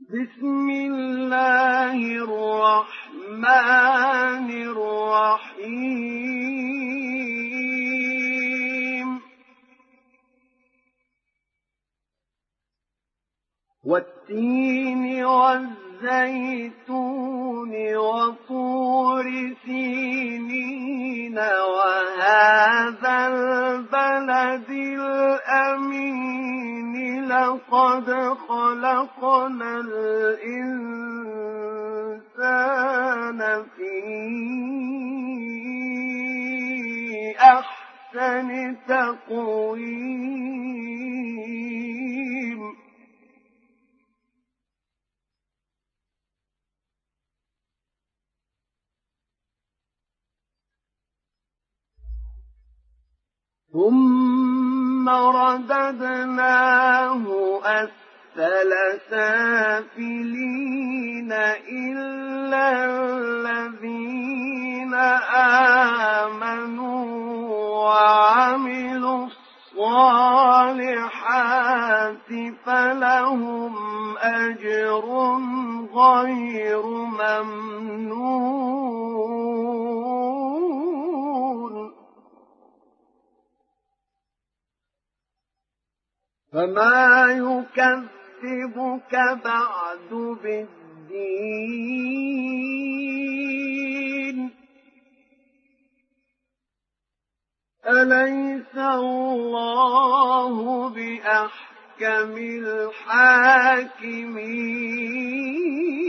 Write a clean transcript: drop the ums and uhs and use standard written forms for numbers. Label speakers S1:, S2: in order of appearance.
S1: بسم الله الرحمن الرحيم والتين والزيتون وطور سينين وهذا البلد الأمين لقد خلقنا الإنسان في أحسن تقويم ثم رددناه أسفل سافلين إلا الذين آمنوا وعملوا الصالحات فلهم أجر غير ممنون فما يكذبك بعد بالدين أليس الله بأحكم الحاكمين